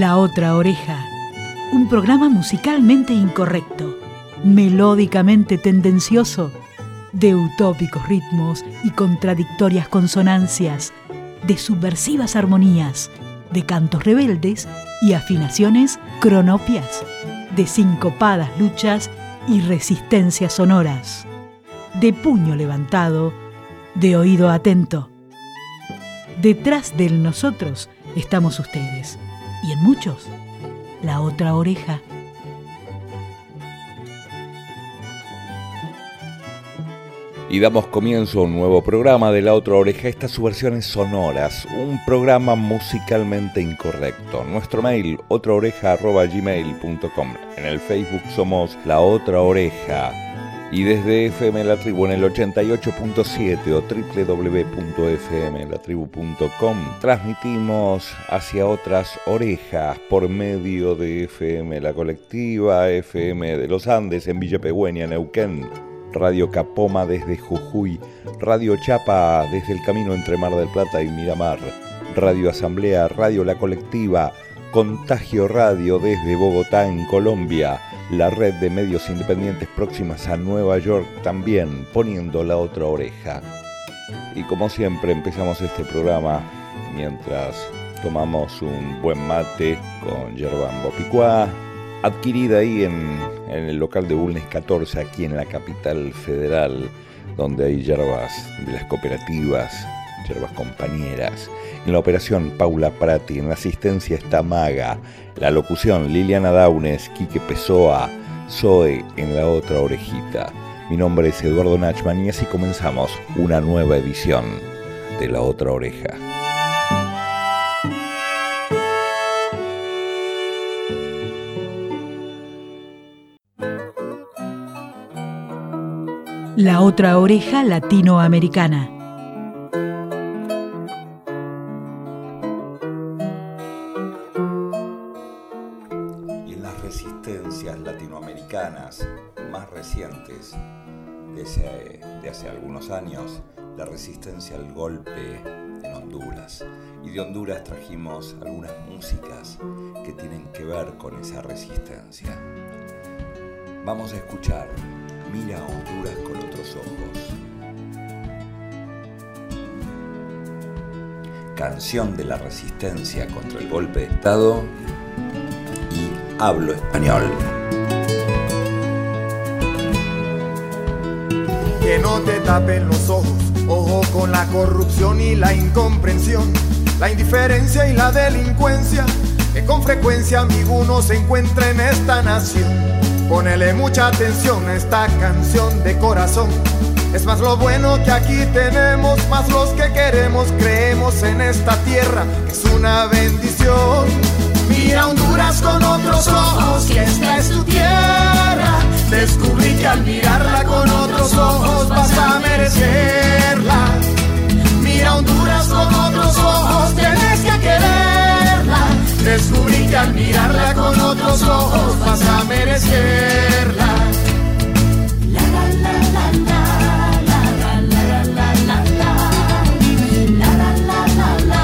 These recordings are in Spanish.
La Otra Oreja, un programa musicalmente incorrecto, melódicamente tendencioso, de utópicos ritmos y contradictorias consonancias, de subversivas armonías, de cantos rebeldes y afinaciones cronopias, de sincopadas luchas y resistencias sonoras, de puño levantado, de oído atento. Detrás del nosotros estamos ustedes, y en muchos, la otra oreja. Y damos comienzo a un nuevo programa de La Otra Oreja, estas subversiones sonoras, un programa musicalmente incorrecto. Nuestro mail, otraoreja@gmail.com. En el Facebook somos La Otra Oreja. Y desde FM La Tribu en el 88.7 o www.fmlatribu.com transmitimos hacia otras orejas por medio de FM La Colectiva, FM de los Andes en Villa Pegüeña, Neuquén, Radio Capoma desde Jujuy, Radio Chapa desde el camino entre Mar del Plata y Miramar, Radio Asamblea, Radio La Colectiva, Contagio Radio desde Bogotá en Colombia, la red de medios independientes próximas a Nueva York también poniendo La Otra Oreja. Y como siempre empezamos este programa mientras tomamos un buen mate con yerba Ambopicuá, adquirida ahí en el local de Bulnes 14, aquí en la capital federal, donde hay yerbas de las cooperativas, yerbas compañeras. En la operación Paula Prati, en la asistencia está Maga, la locución Liliana Daunes, Quique Pessoa, Zoe en La Otra Orejita. Mi nombre es Eduardo Nachman y así comenzamos una nueva edición de La Otra Oreja. La Otra Oreja latinoamericana. Y en las resistencias latinoamericanas más recientes, de hace algunos años, la resistencia al golpe en Honduras. Y de Honduras trajimos algunas músicas que tienen que ver con esa resistencia. Vamos a escuchar Mira a Honduras con otros ojos. Canción de la resistencia contra el golpe de Estado y Hablo Español. Que no te tapen los ojos, ojo con la corrupción y la incomprensión, la indiferencia y la delincuencia, que con frecuencia amigo uno se encuentra en esta nación. Ponele mucha atención a esta canción de corazón. Es más lo bueno que aquí tenemos, más los que queremos, creemos en esta tierra, es una bendición. Mira Honduras con otros ojos, que esta es tu tierra. Descubrí que al mirarla con otros ojos vas a merecerla. Mira Honduras con otros ojos, tienes que quererla. Descubrí que al mirarla con otros ojos vas a merecerla. La la la la la, la la la la la la, la la la la la,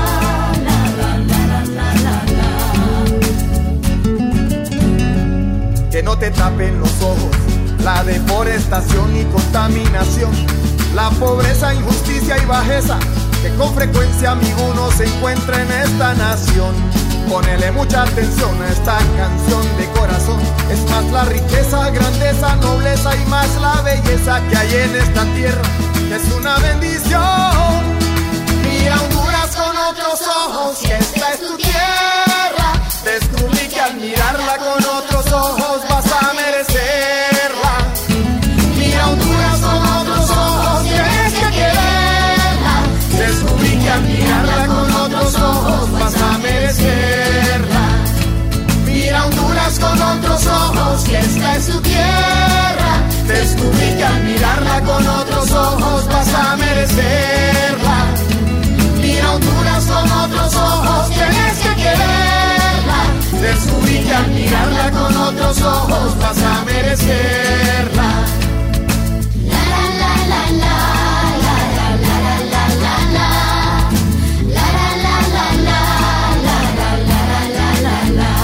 la la la la la. Que no te tapen los ojos, la deforestación y contaminación, la pobreza, injusticia y bajeza, que con frecuencia amigo uno se encuentra en esta nación. Ponele mucha atención a esta canción de corazón. Es más la riqueza, grandeza, nobleza y más la belleza que hay en esta tierra, que es una bendición. Mira Honduras con otros ojos, que esta es tu tierra. Descubrí que al mirarla con otros ojos vas a merecerla. Mira Honduras con otros ojos, tienes que quererla. Descubrí que al mirarla con otros ojos vas a merecerla. Mira Honduras con otros ojos, que esta es tu tierra. Descubrí que al mirarla con otros ojos vas a merecerla. Mira Honduras con otros ojos, tienes que quererla. Descubrí que al mirarla con otros ojos vas a merecerla. La la la la la, la la la la la la, la la la la la, la la la la la la.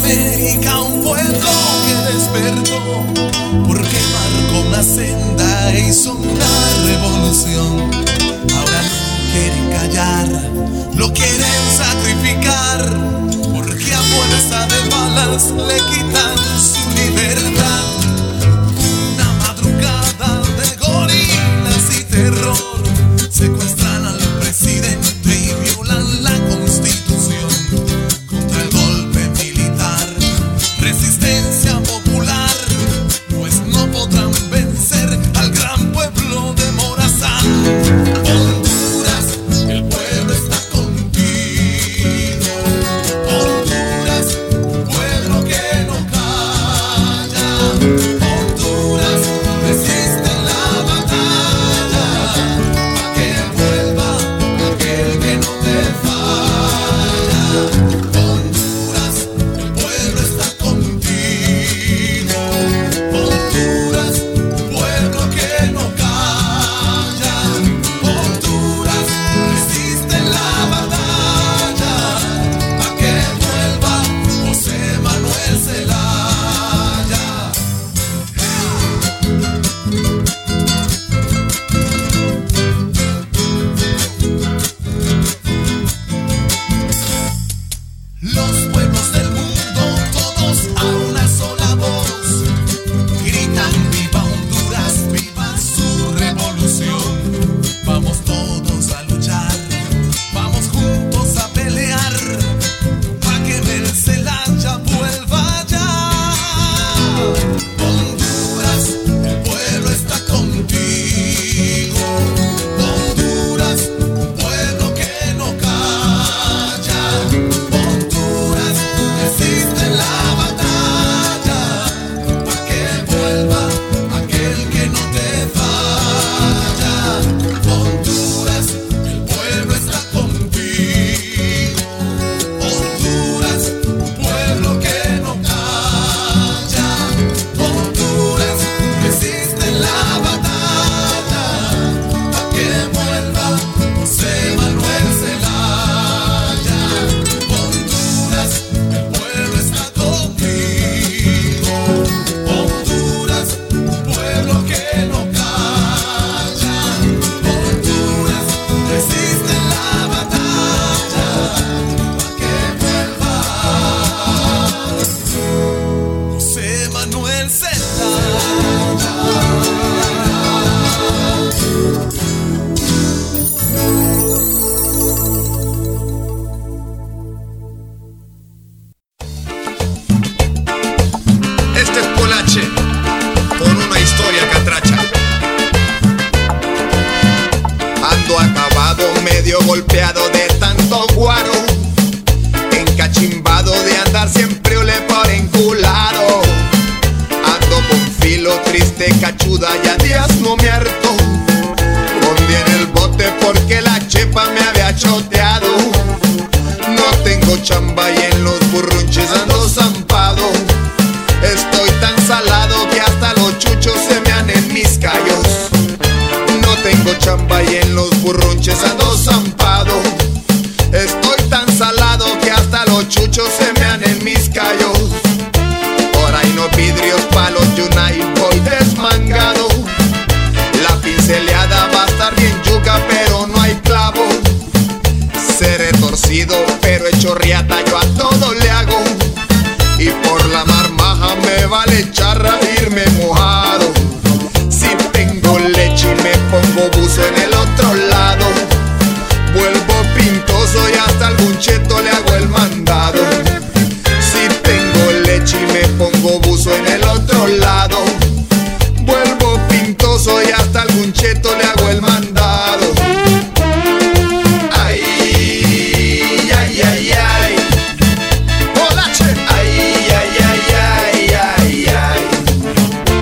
América, un pueblo que despertó, porque marcó una senda e hizo una revolución. Ahora no quieren callar, lo quieren sacrificar, porque a fuerza de balas le quitan su libertad. Una madrugada de gorilas y terror, secuestran al presidente y violan la constitución. Contra el golpe militar, resistencia popular, pues no podrán vencer al gran pueblo de Morazán. Honduras, el pueblo está contigo. Honduras, pueblo que no calla. Honduras, resiste la batalla, pa' que vuelva aquel que no te falla. Honduras, el pueblo está contigo. Honduras, pueblo que no calla. Honduras, resiste la batalla, pa' que vuelva José Manuel Zelaya. Los pueblos del mundo, todos a una sola voz, gritan viva Honduras, viva su revolución. Vamos todos a luchar, vamos juntos a pelear, pa' que el Zelaya vuelva ya. Honduras, el pueblo está contigo. Honduras, pueblo que no calla. Honduras, resiste la batalla, pa' que vuelva aquel que no te falla. Honduras, el pueblo está contigo. Honduras, pueblo que no calla. Honduras, resiste la batalla, pa' que vuelva José Manuel Zelaya. Honduras, el pueblo está contigo. Honduras, pueblo que no calla. Honduras, resiste la batalla, pa' que vuelva José Manuel Zelaya. Este es Polache, con una historia catracha. Ando acabado, medio golpeado de tanto guaro, encachimbado de andar siempre ole por enculado. Ando con filo triste, cachuda, ya días no me harto. Pondí en el bote porque la chepa me había choteado. No tengo chamba y en los burrunches ando zampado. Estoy tan salado que hasta los chuchos se me han en mis callos. No tengo chamba y en los burrunches ando zampado. Estoy tan salado que hasta los chuchos se me han en mis callos. Por ahí no vidrios, palos y una y voy desmangado. La pinceleada va a estar bien yuca, pero no hay clavo. Seré torcido, pero hecho riata, yo a todo le hago. Y por la marmaja me vale charra irme mojado. Si tengo leche y me pongo buzo en el otro lado, vuelvo pintoso y hasta algún cheto le hago el mandado. Si tengo leche y me pongo buzo en el otro lado, vuelvo pintoso y hasta algún cheto le hago el mandado. Ay, ay, ay, ay. Polache. Ay, ay, ay, ay, ay, ay.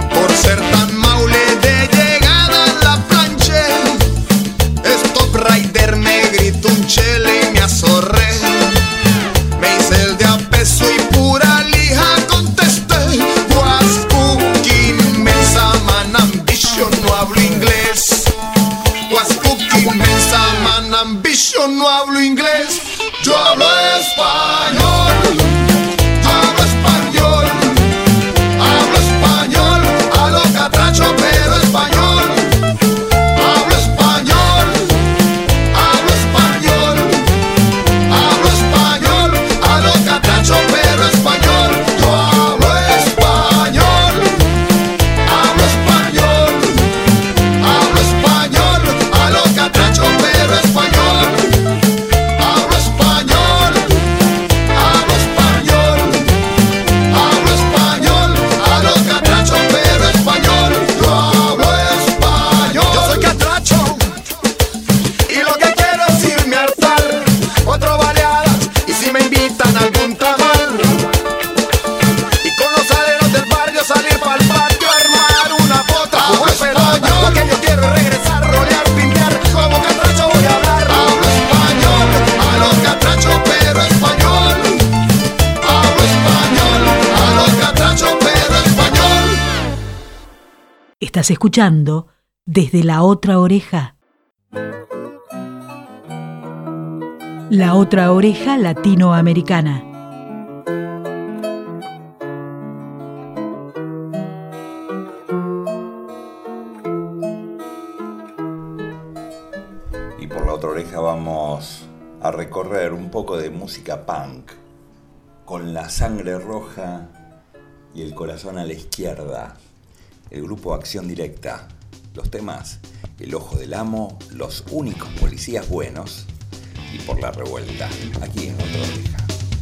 inventan algún tamal. Y con los aleros del barrio salir pa'l patio, armar una bota. Hablo español. Lo que yo quiero es regresar, rolear, pintar, como catracho voy a hablar. Hablo español, a los catrachos pero español. Hablo español, a los catrachos pero español. Estás escuchando Desde la Otra Oreja. La Otra Oreja Latinoamericana. Y por la otra oreja vamos a recorrer un poco de música punk, con la sangre roja y el corazón a la izquierda. El grupo Acción Directa. Los temas: El Ojo del Amo, Los Únicos Policías Buenos y Por la Revuelta. Aquí en Otra Oreja.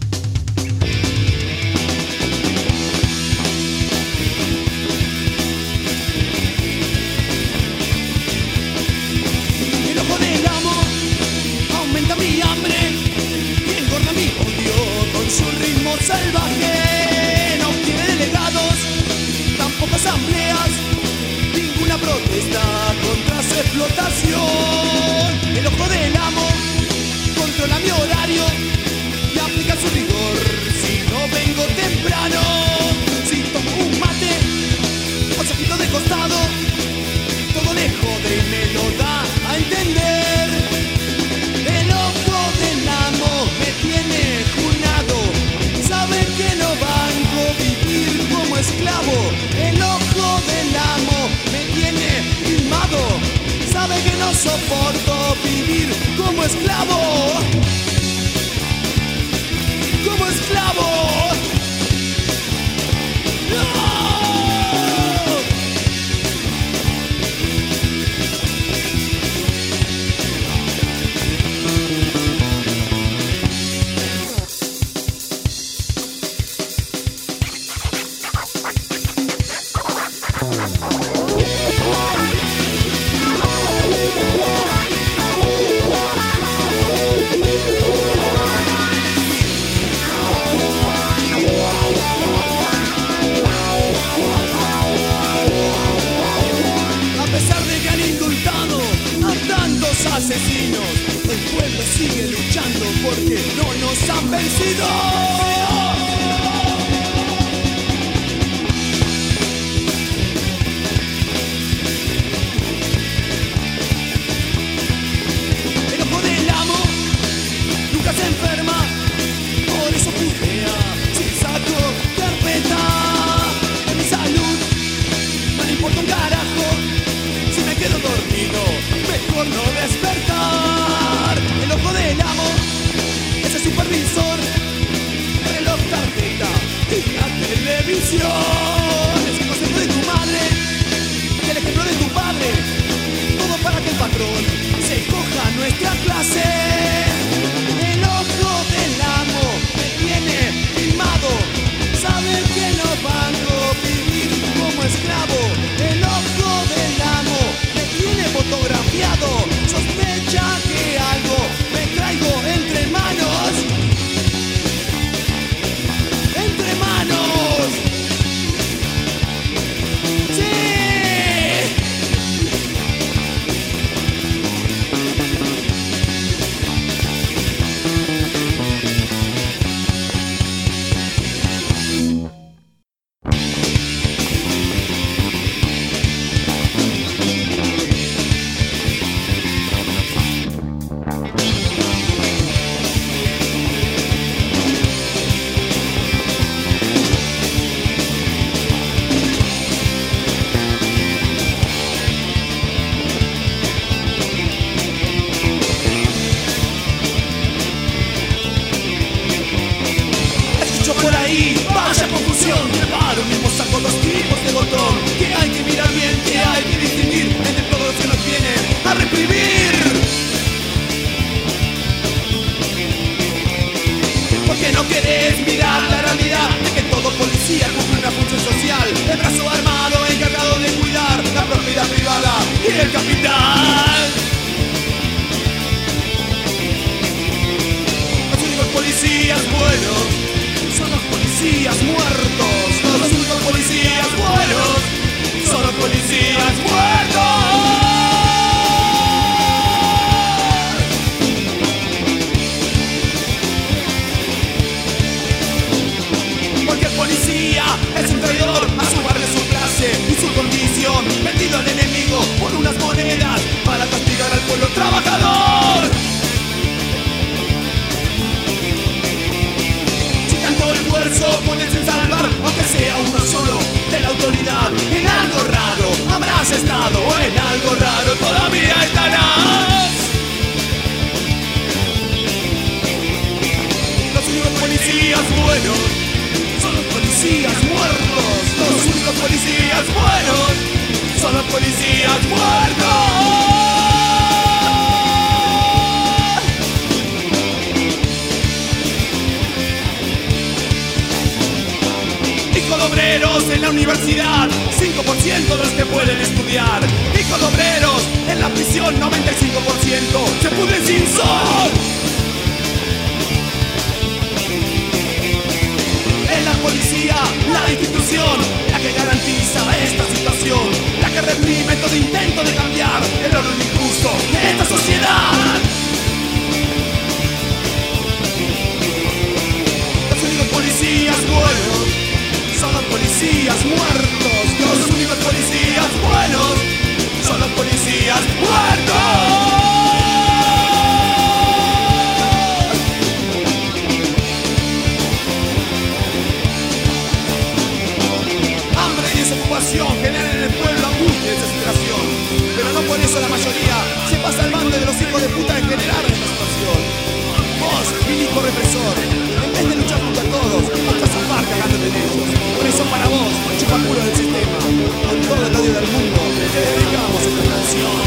El ojo del amo aumenta mi hambre y engorda mi odio con su ritmo salvaje. No quiere delegados, tampoco asambleas, ninguna protesta contra su explotación. El ojo del amo controla mi horario y aplica su rigor si no vengo temprano. Si tomo un mate o se quito de costado, todo le jode y me lo da a entender. El ojo del amo me tiene junado, sabe que no banco vivir como esclavo. El ojo del amo me tiene filmado, sabe que no soporto vivir como esclavo. Como esclavo. ¡No! A pesar de que han indultado a tantos asesinos, el pueblo sigue luchando porque no nos han vencido. El ojo del amo nunca se enferma, por eso putea si saco carpeta. De mi salud no le importa un carajo, si me quedo dormido mejor no despertar. El ojo del amo es el supervisor, el reloj, tarjeta y la televisión. Es el consejo de tu madre y el ejemplo de tu padre, todo para que el patrón se coja nuestra clase. El ojo del amo me tiene filmado, sabe que no banco vivir como esclavo. El ojo del amo me tiene fotografiado, sospecha que algo me traigo entre manos. Entre manos. Sí. Escucho por ahí, vaya confusión. Para un mismo saco dos tipos de botón. Que hay que mirar bien, que hay que distinguir entre todos los que nos vienen a reprimir. Porque no querés mirar la realidad de que todo policía cumple una función social. El brazo armado encargado de cuidar la propiedad privada y el capital. Los únicos policías buenos policía es un traidor a su barrio, su clase y su condición, vendido al enemigo por unas monedas para castigar al pueblo trabajador. Si tanto esfuerzo pones en salvar, aunque sea uno solo de la autoridad, en algo raro habrás estado, o en algo raro todavía estarás. Los únicos policías buenos son los policías muertos. Los únicos policías buenos son los policías muertos. Hijo de obreros en la universidad, 5% de los que pueden estudiar. Hijo de obreros en la prisión, 95% se pudren sin sol. Es la policía, la institución, la que garantiza esta situación, la que reprime todo intento de cambiar el orden injusto de esta sociedad. Los únicos policías buenos son los policías muertos. Los únicos policías buenos son los policías muertos. Hambre y desocupación generan en el pueblo angustia y desesperación, pero no por eso la mayoría se pasa al bando de los hijos de puta en generar esta situación. Vos, milico represor, en vez de luchar contra todos, vas a zafar cagándote en ellos. Por eso para vos, chupa culo del sistema, con todo el odio del mundo, te dedicamos esta canción.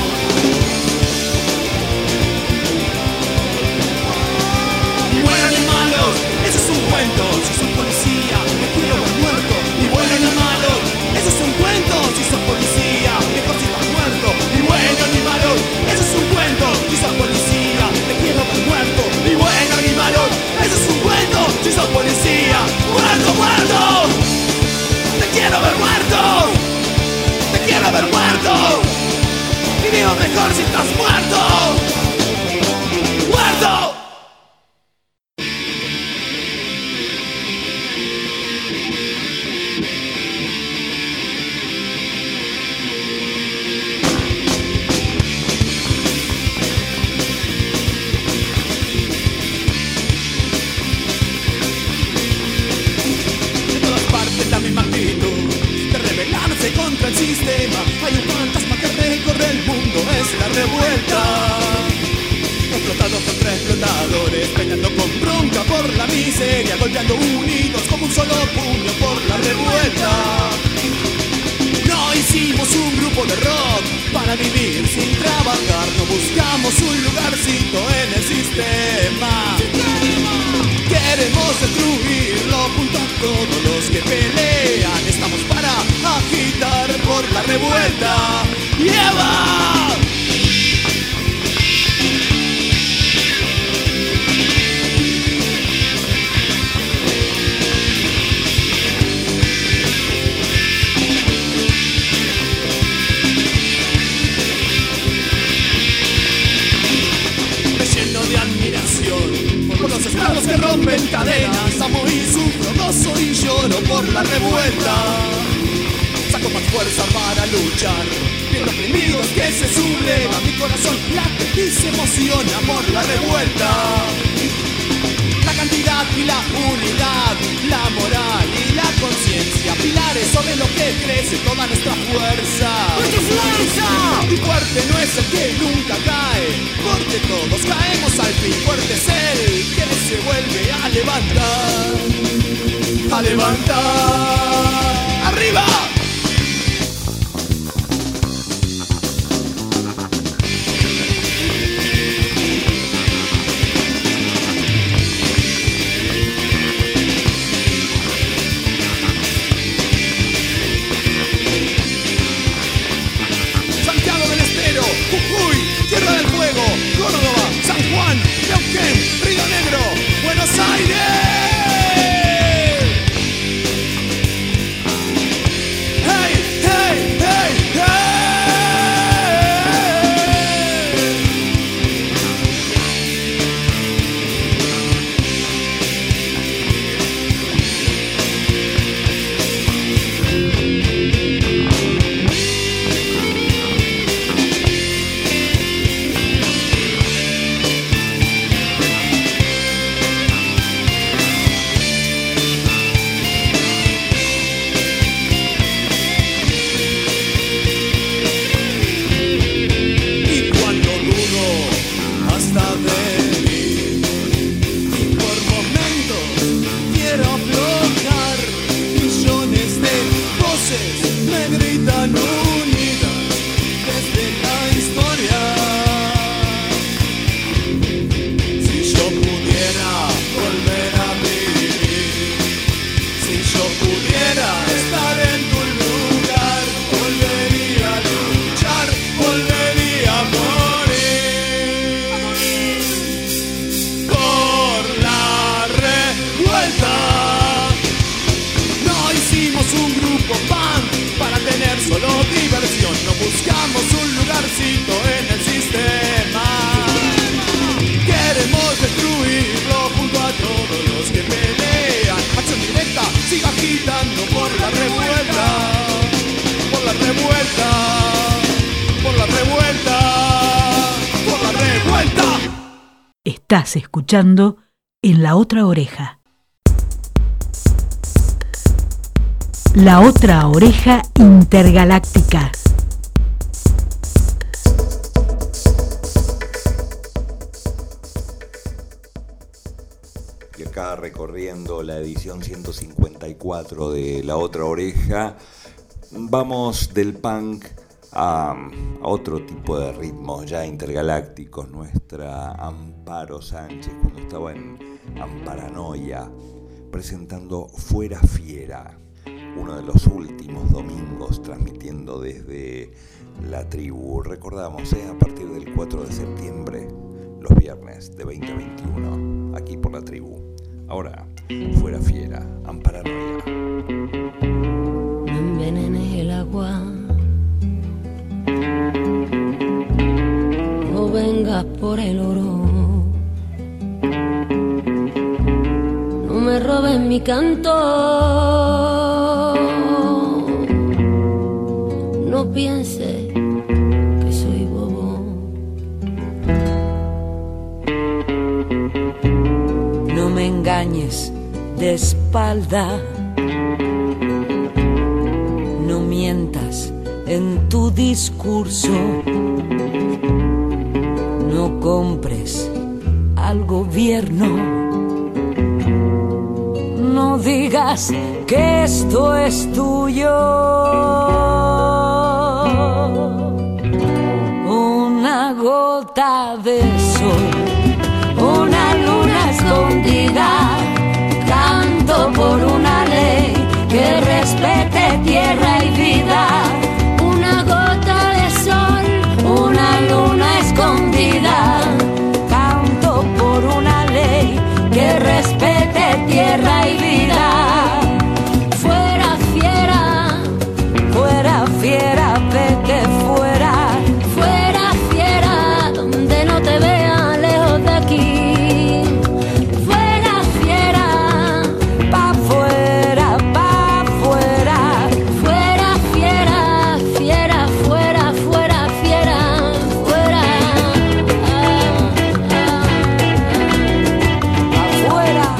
Ni buenos ni malos, eso es un cuento. Si sos policía, te quiero ver muerto. Ni bueno ni malo, eso es un cuento. Si sos policía, mejor si estás muerto. Ni bueno ni malo, eso es un cuento. Si sos policía, te quiero ver muerto. Ni bueno ni malo, eso es un cuento. Si sos policía, muerto, muerto. Te quiero ver muerto. Te quiero ver muerto. Vivimos mejor si estás muerto. ¡Muerto! Contra el sistema, hay un fantasma que recorre el mundo, es la revuelta. Explotados contra explotadores, peleando con bronca por la miseria, golpeando unidos como un solo puño por la revuelta. No hicimos un grupo de rock para vivir sin trabajar, no buscamos un lugarcito en el sistema. Queremos destruirlo junto a todos los que pelean. Estamos para agitar por la revuelta. ¡Lleva! Lleno de admiración por los estados que rompen cadenas, amo y sufro, gozo y lloro por la revuelta. Saco más fuerza para luchar, viendo oprimidos que se sublevan, mi corazón late y se emociona por la revuelta. La cantidad y la unidad, la moral y la conciencia, pilares sobre lo que crece toda nuestra fuerza. ¡Nuestra fuerza! Y fuerte no es el que nunca cae, porque todos caemos al fin. Fuerte es el que se vuelve a levantar. A levantar. ¡Arriba! Buenos Aires. parásito en el sistema. Queremos destruirlo junto a todos los que pelean. Acción directa, siga agitando por la revuelta, por la revuelta, por la revuelta, por la revuelta. Estás escuchando En la Otra Oreja. La Otra Oreja Intergaláctica. Y acá recorriendo la edición 154 de La Otra Oreja, vamos del punk a otro tipo de ritmos ya intergalácticos. Nuestra Amparo Sánchez, cuando estaba en Amparanoia, presentando Fuera Fiera, uno de los últimos domingos transmitiendo desde la tribu. Recordamos, a partir del 4 de septiembre, los viernes de 20 a 21, aquí por la tribu. Ahora, Fuera Fiera, Amparanoia. No envenenes el agua, no vengas por el oro, no me robes mi canto, no pienses que soy bobo. No me engañes de espalda, no mientas en tu discurso, no compres al gobierno, no digas que esto es tuyo. Una gota de sol, una luna escondida, canto por una ley que respete tierra y vida. Una gota de sol, Una luna escondida, canto por una ley que respete tierra y vida. fuera fiera, Fuera fiera, vete fuera, fuera fiera, donde no te vea lejos de aquí. Fuera fiera, pa' fuera, pa' fuera. fuera fiera, fiera, fuera, fuera, fiera, fuera. Afuera.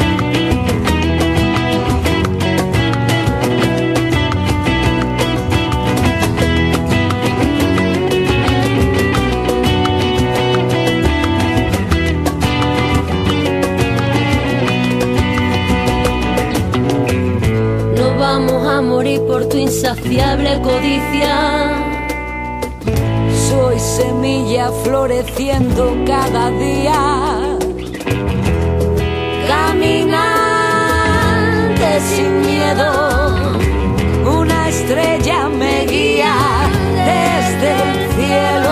No vamos a morir por tu insaciable codicia. Soy semilla floreciendo cada día, caminante sin miedo, una estrella me guía desde el cielo.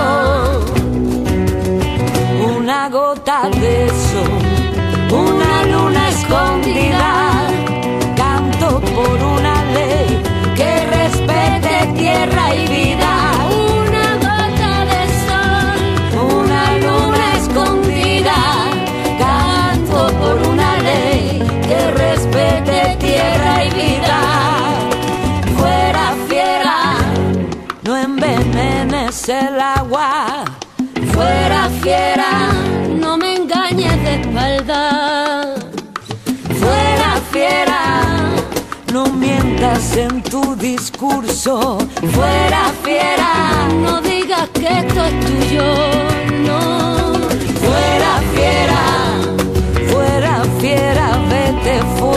Una gota de sol, una luna escondida, canto por una ley que respete tierra y vida. Una gota de sol, Una luna escondida, canto por una ley que respete tierra y vida. Fuera fiera, no envenenes el agua. fuera fiera, no me engañes de espalda. Fuera fiera, no mientas en tu discurso. Fuera fiera, No digas que esto es tuyo, no. fuera fiera, fuera fiera, vete fuera.